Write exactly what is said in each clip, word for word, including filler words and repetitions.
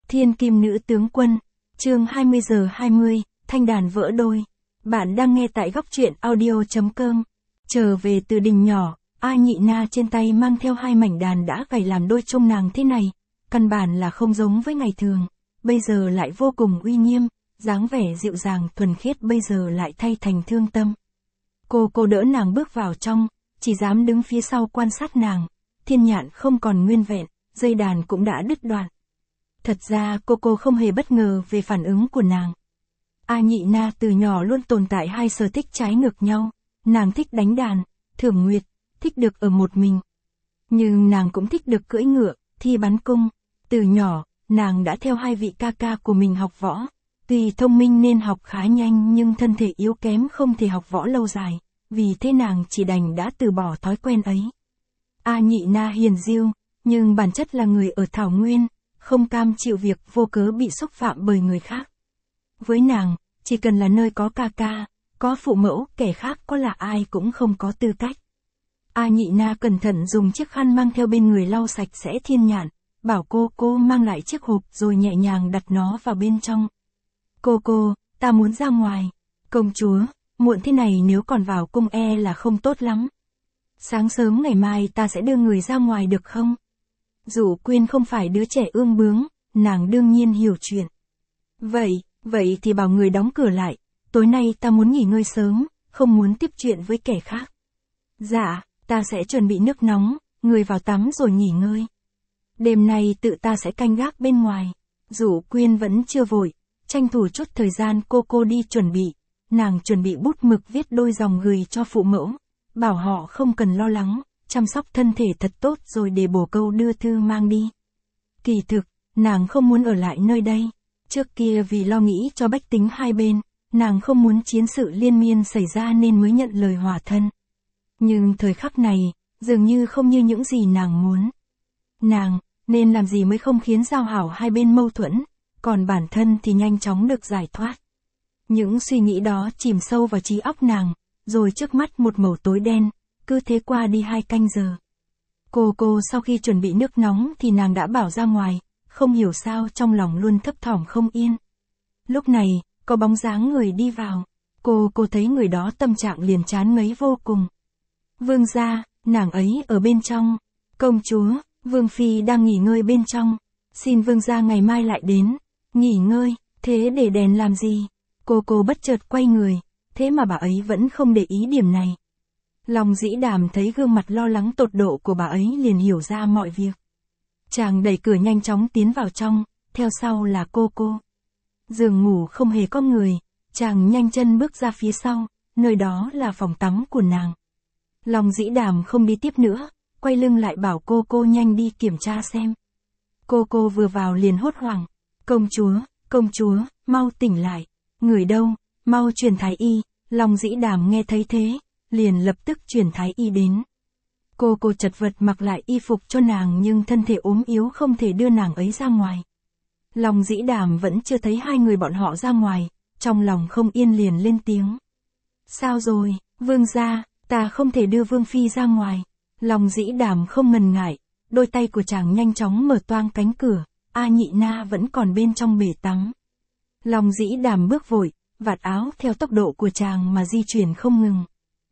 Thiên Kim Nữ Tướng Quân, chương hai mươi giờ hai mươi, thanh đàn vỡ đôi. Bạn đang nghe tại góc truyện audio chấm com. Trở về từ đình nhỏ, A Nhị Na trên tay mang theo hai mảnh đàn đã gảy làm đôi trông nàng thế này, căn bản là không giống với ngày thường, bây giờ lại vô cùng uy nghiêm, dáng vẻ dịu dàng thuần khiết bây giờ lại thay thành thương tâm. Cô cô đỡ nàng bước vào trong, chỉ dám đứng phía sau quan sát nàng, thiên nhạn không còn nguyên vẹn, dây đàn cũng đã đứt đoạn. Thật ra cô cô không hề bất ngờ về phản ứng của nàng. A Nhị Na từ nhỏ luôn tồn tại hai sở thích trái ngược nhau, nàng thích đánh đàn, thưởng nguyệt, thích được ở một mình. Nhưng nàng cũng thích được cưỡi ngựa, thi bắn cung. Từ nhỏ, nàng đã theo hai vị ca ca của mình học võ. Tuy thông minh nên học khá nhanh nhưng thân thể yếu kém không thể học võ lâu dài, vì thế nàng chỉ đành đã từ bỏ thói quen ấy. A Nhị Na hiền diêu, nhưng bản chất là người ở Thảo Nguyên, không cam chịu việc vô cớ bị xúc phạm bởi người khác. Với nàng, chỉ cần là nơi có ca ca, có phụ mẫu, kẻ khác có là ai cũng không có tư cách. A Nhị Na cẩn thận dùng chiếc khăn mang theo bên người lau sạch sẽ thiên nhạn, bảo cô cô mang lại chiếc hộp rồi nhẹ nhàng đặt nó vào bên trong. Cô cô, ta muốn ra ngoài. Công chúa, muộn thế này nếu còn vào cung e là không tốt lắm. Sáng sớm ngày mai ta sẽ đưa người ra ngoài được không? Dụ Quyên không phải đứa trẻ ương bướng, nàng đương nhiên hiểu chuyện. Vậy, vậy thì bảo người đóng cửa lại, tối nay ta muốn nghỉ ngơi sớm, không muốn tiếp chuyện với kẻ khác. Dạ, ta sẽ chuẩn bị nước nóng, người vào tắm rồi nghỉ ngơi. Đêm nay tự ta sẽ canh gác bên ngoài. Dụ Quyên vẫn chưa vội, tranh thủ chút thời gian cô cô đi chuẩn bị, nàng chuẩn bị bút mực viết đôi dòng gửi cho phụ mẫu, bảo họ không cần lo lắng, chăm sóc thân thể thật tốt rồi để bổ câu đưa thư mang đi. Kỳ thực, nàng không muốn ở lại nơi đây. Trước kia vì lo nghĩ cho bách tính hai bên, nàng không muốn chiến sự liên miên xảy ra nên mới nhận lời hòa thân. Nhưng thời khắc này, dường như không như những gì nàng muốn. Nàng, nên làm gì mới không khiến giao hảo hai bên mâu thuẫn, còn bản thân thì nhanh chóng được giải thoát. Những suy nghĩ đó chìm sâu vào trí óc nàng, rồi trước mắt một màu tối đen, cứ thế qua đi hai canh giờ. Cô cô sau khi chuẩn bị nước nóng thì nàng đã bảo ra ngoài, không hiểu sao trong lòng luôn thấp thỏm không yên. Lúc này, có bóng dáng người đi vào, cô cô thấy người đó tâm trạng liền chán ngấy vô cùng. Vương gia, nàng ấy ở bên trong. Công chúa, Vương Phi đang nghỉ ngơi bên trong, xin vương gia ngày mai lại đến. Nghỉ ngơi, thế để đèn làm gì? Cô cô bất chợt quay người, thế mà bà ấy vẫn không để ý điểm này. Lòng Dĩ Đàm thấy gương mặt lo lắng tột độ của bà ấy liền hiểu ra mọi việc. Chàng đẩy cửa nhanh chóng tiến vào trong, theo sau là cô cô. Giường ngủ không hề có người, chàng nhanh chân bước ra phía sau, nơi đó là phòng tắm của nàng. Lòng Dĩ Đàm không đi tiếp nữa, quay lưng lại bảo cô cô nhanh đi kiểm tra xem. Cô cô vừa vào liền hốt hoảng. Công chúa, công chúa, mau tỉnh lại. Người đâu, mau truyền thái y. Lòng Dĩ Đàm nghe thấy thế, liền lập tức truyền thái y đến. Cô cô chật vật mặc lại y phục cho nàng nhưng thân thể ốm yếu không thể đưa nàng ấy ra ngoài. Lòng Dĩ Đàm vẫn chưa thấy hai người bọn họ ra ngoài, trong lòng không yên liền lên tiếng. Sao rồi, vương gia, ta không thể đưa Vương Phi ra ngoài. Lòng Dĩ Đàm không ngần ngại, đôi tay của chàng nhanh chóng mở toang cánh cửa, A Nhị Na vẫn còn bên trong bể tắm. Lòng Dĩ Đàm bước vội, vạt áo theo tốc độ của chàng mà di chuyển không ngừng.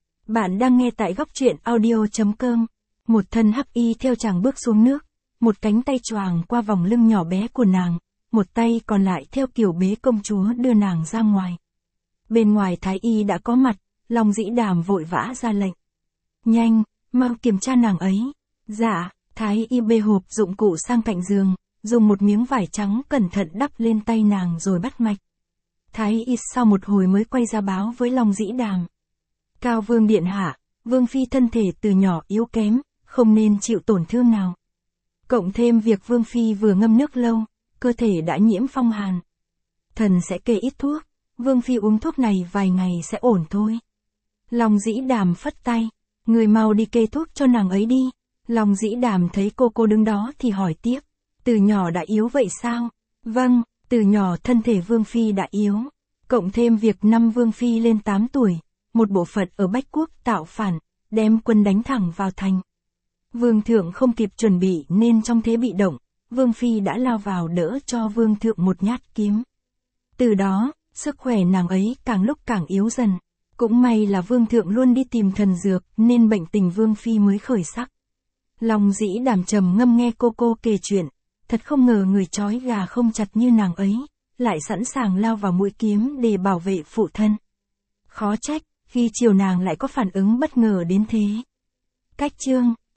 Bạn đang nghe tại góc truyện audio chấm com. Một thân hắc y theo chàng bước xuống nước, một cánh tay choàng qua vòng lưng nhỏ bé của nàng, một tay còn lại theo kiểu bế công chúa đưa nàng ra ngoài. Bên ngoài thái y đã có mặt, Lòng Dĩ Đàm vội vã ra lệnh. Nhanh, mau kiểm tra nàng ấy. Dạ, thái y bê hộp dụng cụ sang cạnh giường, dùng một miếng vải trắng cẩn thận đắp lên tay nàng rồi bắt mạch. Thái y sau một hồi mới quay ra báo với Lòng Dĩ Đàm. Cao Vương điện hạ, Vương Phi thân thể từ nhỏ yếu kém, không nên chịu tổn thương nào. Cộng thêm việc Vương Phi vừa ngâm nước lâu, cơ thể đã nhiễm phong hàn. Thần sẽ kê ít thuốc, Vương Phi uống thuốc này vài ngày sẽ ổn thôi. Lòng Dĩ Đàm phất tay, người mau đi kê thuốc cho nàng ấy đi. Lòng Dĩ Đàm thấy cô cô đứng đó thì hỏi tiếp, từ nhỏ đã yếu vậy sao? Vâng, từ nhỏ thân thể Vương Phi đã yếu, cộng thêm việc năm Vương Phi lên tám tuổi, một bộ phận ở Bách Quốc tạo phản, đem quân đánh thẳng vào thành. Vương thượng không kịp chuẩn bị nên trong thế bị động, Vương Phi đã lao vào đỡ cho Vương Thượng một nhát kiếm. Từ đó, sức khỏe nàng ấy càng lúc càng yếu dần. Cũng may là Vương Thượng luôn đi tìm thần dược nên bệnh tình Vương Phi mới khởi sắc. Lòng dĩ đàm trầm ngâm nghe cô cô kể chuyện, thật không ngờ người trói gà không chặt như nàng ấy, lại sẵn sàng lao vào mũi kiếm để bảo vệ phụ thân. Khó trách, khi chiều nàng lại có phản ứng bất ngờ đến thế. Cách chương